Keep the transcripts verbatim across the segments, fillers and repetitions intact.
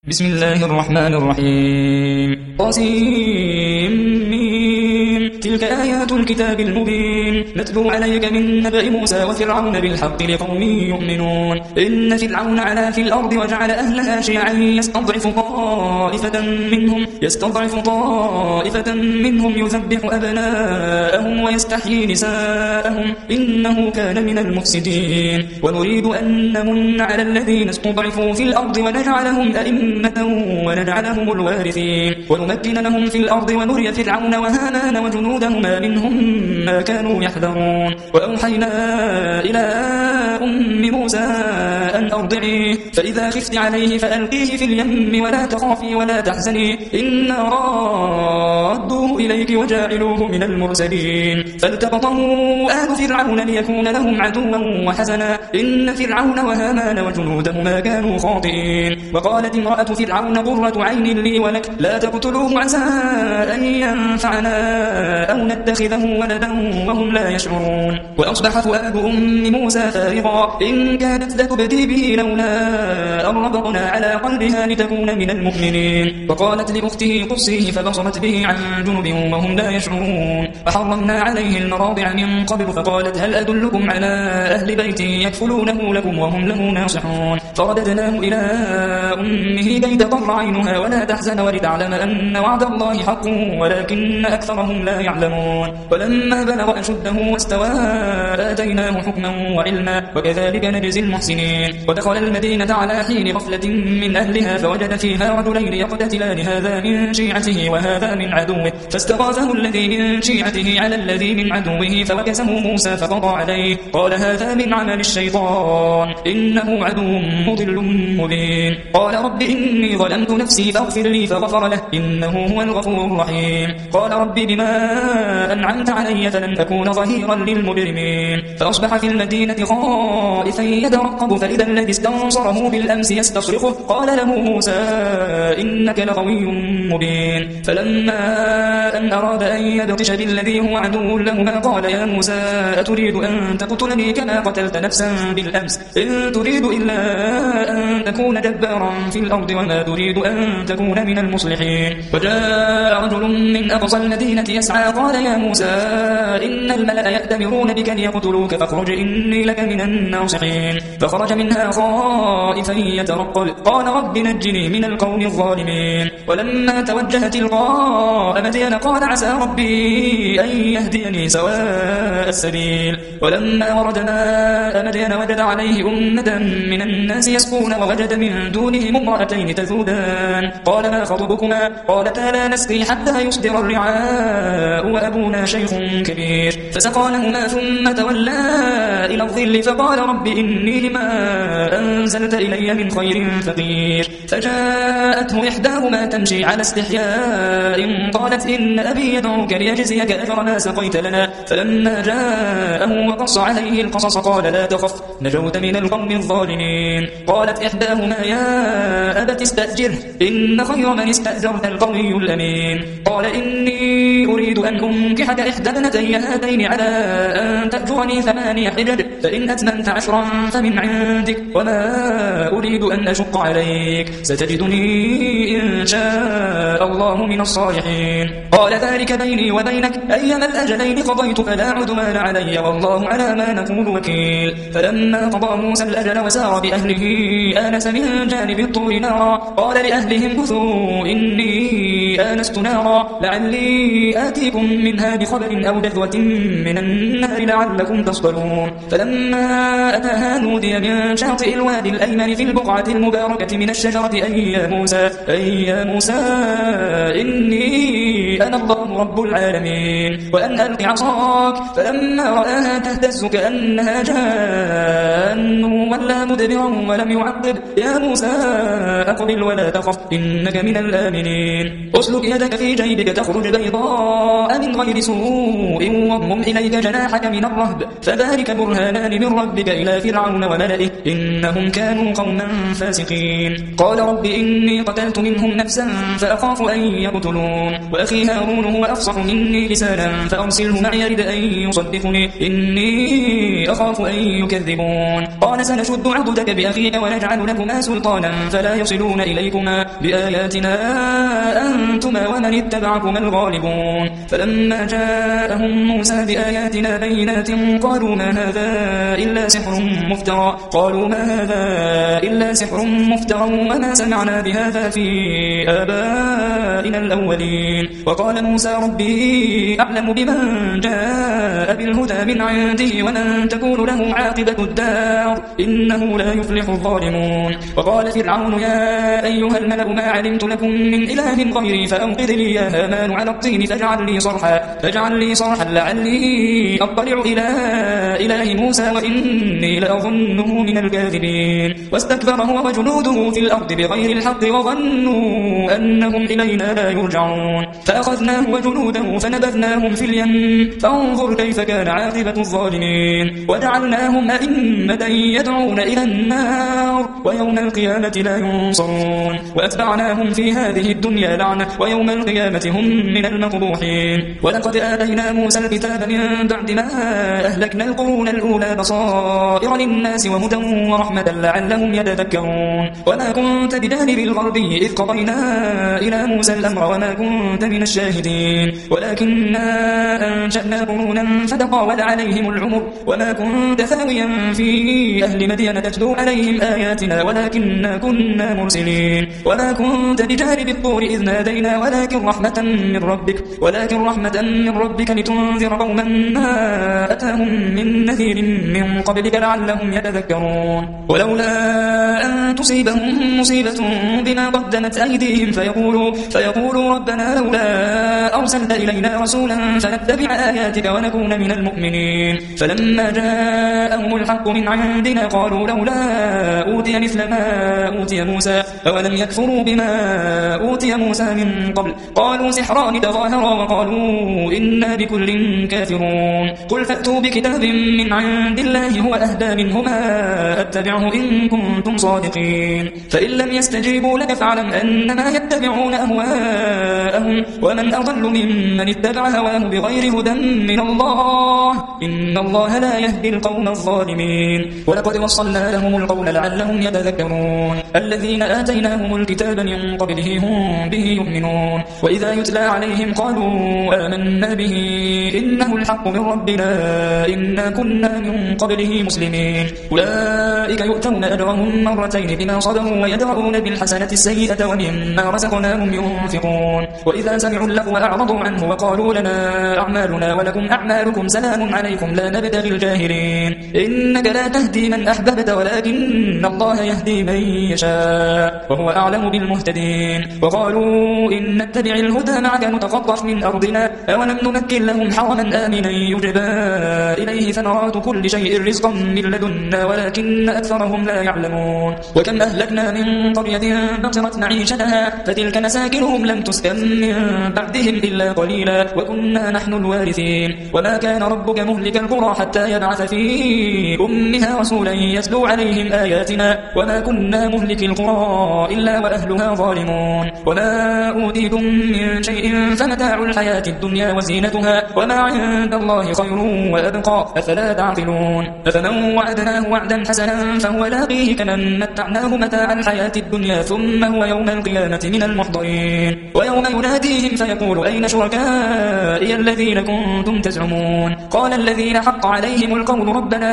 بسم الله الرحمن الرحيم قاسم تلك آيات الكتاب المبين نتلو عليك من نبأ موسى وفرعون بالحق لقوم يؤمنون إن فرعون علا في الأرض وجعل أهلها شيعا يستضعف طائفة منهم يستضعف طائفة منهم يذبح أبناءهم ويستحيي نساءهم إنه كان من المفسدين ونريد أن نمن على الذين استضعفوا في الأرض ونجعلهم أئمة ونجعلهم الوارثين ونمكن لهم في الأرض ونري فرعون وهامان وجنودهما منهم ما كانوا يحذرون وأوحينا إلى أم موسى أن أرضعيه فإذا خفت عليه فألقيه في اليم ولا تخافي ولا تحزني إنا رادوه إليك وجاعلوه من المرسلين فالتقطه آل فرعون ليكون لهم عدوا وحزنا إن فرعون وهامان وجنودهما كانوا خاطئين وقالت امرأة فرعون قرة عين لي ولك لا تقتلوه عسى أن ينفعنا أو نتخذه ولدا وهم لا يشعرون وأصبح فؤاد أم موسى فارغا إن كانت لتبدي به لولا أن ربطنا على قلبها لتكون من المؤمنين وقالت لأخته قصيه فبصرت به عن جنب وهم لا يشعرون وحرمنا عليه المراضع من قبل فقالت هل أدلكم على أهل بيت يكفلونه لكم وهم له ناصحون فرددناه إلى أمه كي تقر عينها ولا تحزن ولتعلم أن وعد الله حق ولكن أكثرهم لا يعلمون ولما بلغ أشده واستوى آتيناه حكما وعلما وكذلك نجزي المحسنين ودخل المدينة على حين غفلة من أهلها فوجد فيها رجلين يقتتلان هذا من شيعته وهذا من عدوه فاستغاثه الذي من شيعته على الذي من عدوه فوكزه موسى فقضى عليه قال هذا من عمل الشيطان إنه عدو مضل مبين قال رب إني ظلمت نفسي فاغفر لي فغفر له إنه هو الغفور الرحيم قال رب بما أنعمت علي فلن أكون ظهيرا للمجرمين فأصبح في المدينة خائفا يترقب فإذا الذي استنصره بالأمس يستصرخه قال له موسى إنك لغوي مبين فلما أن أراد أن يبطش بالذي هو عدو لهما قال يا موسى أتريد أن تقتلني كما قتلت نفسا بالأمس إن تريد إلا أن تكون جبارا في الأرض وما تريد أن تكون من المصلحين وجاء رجل من أقصى المدينة يسعى قال يا موسى إن الملأ يأتمرون بك ليقتلوك فاخرج إني لك من الناصحين فخرج منها خائفا يترقب قال رب نجني من القوم الظالمين ولما توجه تلقاء مدين قال عسى ربي أن يهديني سواء السبيل ولما ورد ماء مدين وجد عليه أمة من الناس يسقون ووجد من دونهم امرأتين تذودان قال ما خطبكما قالتا لا نسقي حتى يصدر الرعاء وأبونا شيخ كبير فسقى لهما ثم تولى إلى الظل فقال رب إني لما أنزلت إلي من خير فقير فجاءته إحداهما تمشي على استحياء قالت إن أبي يدعوك ليجزيك أجر ما سقيت لنا فلما جاءه وقص عليه القصص قال لا تخف نجوت من القوم الظالمين قالت إحداهما يا أبت استأجره إن خير من استأجرت القوي الأمين قال إني أريد أن أنكحك إحدى ابنتي هاتين على أن تأجرني ثماني حجج فإن أتممت عشرا فمن عندك وما أريد أن أشق عليك ستجدني إن شاء الله من الصالحين قال ذلك بيني وبينك أيما الأجلين قضيت فلا عدوان علي والله على ما نقول وكيل فلما قضى موسى الأجل وسار بأهله آنس من جانب الطور نارا قال لأهلهم كثوا إني آنست نارا لعلي آتيكم منها بخبر أو جذوة من النار لعلكم تصطلون فلما أتاها نودي من شاطئ الوادي الأيمن في البقعة المباركة من الشجرة أي يا موسى أي يا موسى إني أنا الله رب العالمين وأن ألق عصاك فلما رآها تهتز كأنها جان ولا مدبرا ولم يعقب يا موسى أقبل ولا تخف إنك من الآمنين أسلك يدك في جيبك تخرج بيضاء براء من غير سوء واضمم إليك جناحك من الرهب فذلك برهانان من ربك إلى فرعون وملئه إنهم كانوا قوما فاسقين قال رب إني قتلت منهم نفسا فأخاف أن يقتلون وأخي هارون هو أفصح مني لسانا فأرسله معي يرد أن يصدقني إني أخاف أن يكذبون قال سنشد عضدك بأخيك ونجعل لكما سلطانا فلا يصلون إليكما بآياتنا أنتما ومن اتبعكما الغالبون فلما جاءهم موسى بآياتنا بينات قالوا ما هذا إلا سحر مفترى قالوا ما هذا إلا سحر مفترى وما سمعنا بهذا في آبائنا الأولين وقال موسى ربي أعلم بمن جاء بالهدى من عنده ومن تكون له عاقبة الدار إنه لا يفلح الظالمون وقال فرعون يا أيها الملأ ما علمت لكم من إله غيري فأوقذ لي يا هامان على الطين فاجعل لي صرحا فاجعل لي صرحا لعلي أطلع إلى إله موسى وإني لأظنه من الكاذبين واستكبر هو وجنوده في الأرض بغير الحق وظنوا أنهم إلينا لا يرجعون فأخذناه وجنوده فنبذناهم في اليم فانظر كيف كان عاقبة الظالمين وجعلناهم أئمة يدعون إلى النار ويوم القيامة لا ينصرون وأتبعناهم في هذه الدنيا لعنة ويوم القيامة هم من المقبوحين ولقد آتينا موسى الكتاب من بعد ما أهلكنا القرون الأولى بصائر للناس وهدى ورحمة لعلهم يتذكرون وما كنت بجانب الغربي إذ قضينا إلى موسى الأمر وما كنت من الشاهدين ولكننا أنشأنا قرونا فتطاول عليهم العمر وما كنت ثاويا في أهل مدين تتلو عليهم آياتنا ولكننا كنا مرسلين وما كنت بجانب الطور إذ نادينا ولكن رحمة من ربك ولكن رحمة من ربك لتنذر قوما ما أتاهم من نذير من قبلك لعلهم يتذكرون ولولا أن تصيبهم مصيبة بما قدمت أيديهم فيقولوا, فيقولوا ربنا لولا أرسلت إلينا رسولا فنتبع آياتك ونكون من المؤمنين فلما جاءهم الحق من عندنا قالوا لولا أوتي مثل ما أوتي موسى أولم يكفروا بما أوتي موسى من قبل قالوا سحران تظاهرا وقالوا إنا بكل كافرون قل فأتوا بكتاب من عند الله هو أهدى منهما أتبعه إن كنتم صادقين فإن لم يستجيبوا لك فاعلم أنما يتبعون أهواءهم ومن أضل ممن اتبع هواه بغير هدى من الله إن الله لا يهدي القوم الظالمين ولقد وصلنا لهم القول لعلهم يتذكرون الذين آتيناهم الكتاب من قبله هم به يؤمنون وإذا يتلى عليهم قالوا آمنا به إنه الحق من ربنا إنا كنا من قبله مسلمين أولئك يؤتون أجرهم مرتين بما صبروا ويدرؤون بالحسنة السيئة ومما رزقناهم ينفقون وإذا سمعوا اللغو أعرضوا عنه وقالوا لنا أعمالنا ولكم أعمالكم سلام عليكم لا نبتغي الجاهلين إنك لا تهدي من أحببت ولكن الله يهدي من يشاء وهو أعلم بالمهتدين وقالوا إن نتبع الهدى معك نتخطف من أرضنا أولم نمكن لهم حرما آمنا يجبى إليه ثمرات كل شيء رزقا من لدنا ولكن أكثرهم لا يعلمون وكم أهلكنا من قرية بطرت معيشتها فتلك مساكنهم لم تسكن من بعدهم إلا قليلا وكنا نحن الوارثين وما كان ربك مهلك القرى حتى يبعث في أمها رسولا يتلو عليهم آياتنا وما كنا مهلك القرى إلا وأهلها ظالمون وما أوتيتم من شيء فمتاع الحياة الدنيا وزينتها وما عند الله خير وأبقى أفلا تعقلون أفمن وعدناه وعدا حسنا فهو لاقيه كمن متعناه متاع الحياة الدنيا ثم هو يوم القيامة من المحضرين ويوم يناديهم فيقول أين شركائي الذين كنتم تزعمون قال الذين حق عليهم القول ربنا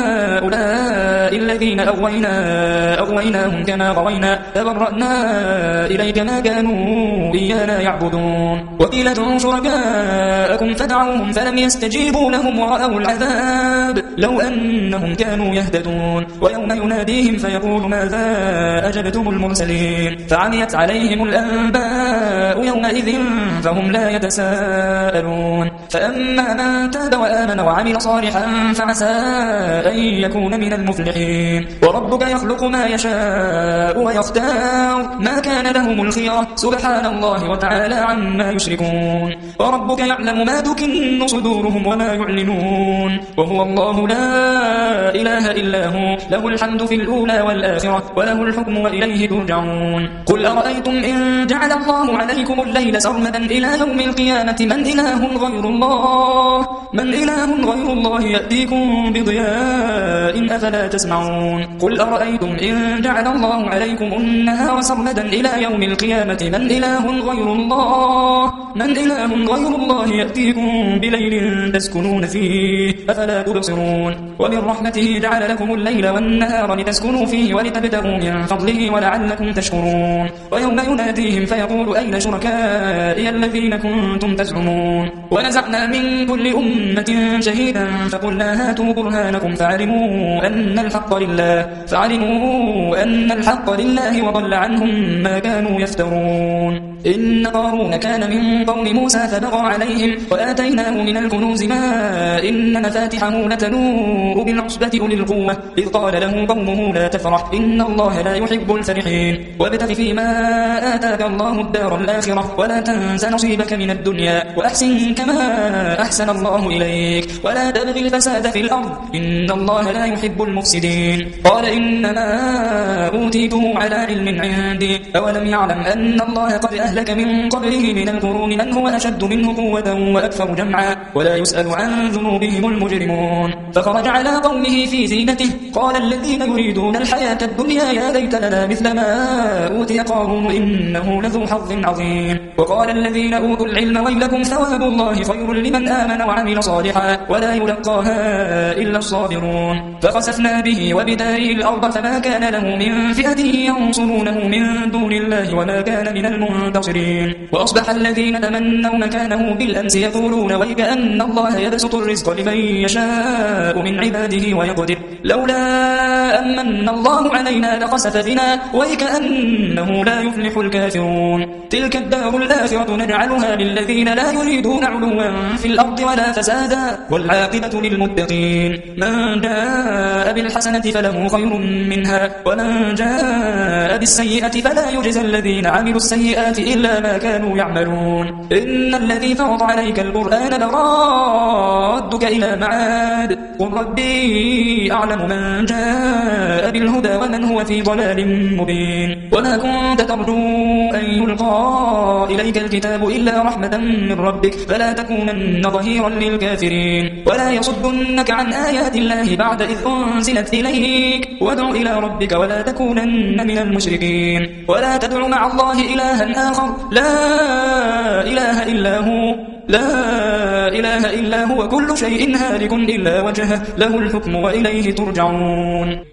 هؤلاء الذين أغوينا أغويناهم كما غوينا تبرأنا إليك ما كانوا إيانا يعبدون وقيل ادعوا شركاءكم فدعوهم فلم يستجيبوا لهم ورأوا العذاب لو أنهم كانوا يهتدون ويوم يناديهم فيقول ماذا أجبتم المرسلين فعميت عليهم الأنباء يومئذ فهم لا يتساءلون فأما من تاب وآمن وعمل صالحا فعسى أن يكون من المفلحين وربك يخلق ما يشاء ويختار ما كان لهم الخيرة سبحان الله وتعالى عما يشركون يكسبون وربك يعلم ما تكن صدورهم وما يعلنون وهو الله لا إله إلا هو له الحمد في الأولى والآخرة وله الحكم وإليه ترجعون قل أرأيتم إن جعل الله عليكم الليل سرمدا إلى يوم القيامة من إله غير الله من إله غير الله يأتيكم بضياء أفلا تسمعون قل أرأيتم إن جعل الله عليكم النهار سرمدا إلى يوم القيامة من إله غير الله من إله غير الله يأتيكم بليل تسكنون فيه أفلا تبصرون ومن رحمته جعل لكم الليل والنهار لتسكنوا فيه ولتبتغوا من فضله ولعلكم تشكرون ويوم يناديهم فيقول أين شركائي الذين كنتم تزعمون ونزعنا من كل أمة شهيدا فقلنا هاتوا برهانكم فعلموا أن الحق لله فعلموا أن الحق لله وضل عنهم ما كانوا يفترون إن قارون كان من قوم موسى فبغى عليهم وآتيناه من الكنوز ما إن مفاتحه لتنوء بالعصبة أولي القوة إذ قال له قومه لا تفرح إن الله لا يحب الفرحين وابتغ فيما آتاك الله الدار الآخرة ولا تنس نصيبك من الدنيا وأحسن كما أحسن الله إليك ولا تبغي الفساد في الأرض إن الله لا يحب المفسدين قال إنما أوتيته على علم عندي أولم يعلم أن الله قد أهلك من قبله من القرون من هو أشد منه قوة وأكثر جمعا ولا يسأل عن ذنوبهم المجرمون فخرج على قومه في زينته قال الذين يريدون الحياة الدنيا يا ليت لنا مثل ما أوتي قارون إنه لذو حظ عظيم وقال الذين أوتوا العلم ويلكم ثواب الله خير لمن آمن وعمل صالحا ولا يلقاها إلا الصابرون فخسفنا به وبداره الأرض فما كان له من فئة ينصرونه من دون الله وما كان من المنتصرين وأصبح الذين تمنوا مكانه بالأمس يقولون ويكأن الله يبسط الرزق لمن يشاء من عباده ويقدر لولا أمن الله علينا لخسف بنا ويكأنه لا يفلح الكافرون تلك الدار الآخرة نجعلها للذين لا يريدون علوا في الأرض ولا فسادا والعاقبة للمتقين من جاء بالحسنة فله خير منها ومن جاء بالسيئة فلا يجزى الذين عملوا السيئات إلا ما كانوا يعملون إن الذي فرض عليك القرآن لرادك إلى معاد قل ربي أعلم من جاء بالهدى ومن هو في ضلال مبين وما كنت ترجو أن يلقى إليك الكتاب إلا رحمة من ربك فلا تكونن ظهيرا للكافرين ولا يصدنك عن آيات الله بعد إذ أنزلت إليك وادع إلى ربك ولا تكونن من المشركين ولا تدع مع الله إلها آخر لا إله إلا هو لا إله إلا هو كل شيء هالك إلا وجهه له الحكم وإليه ترجعون.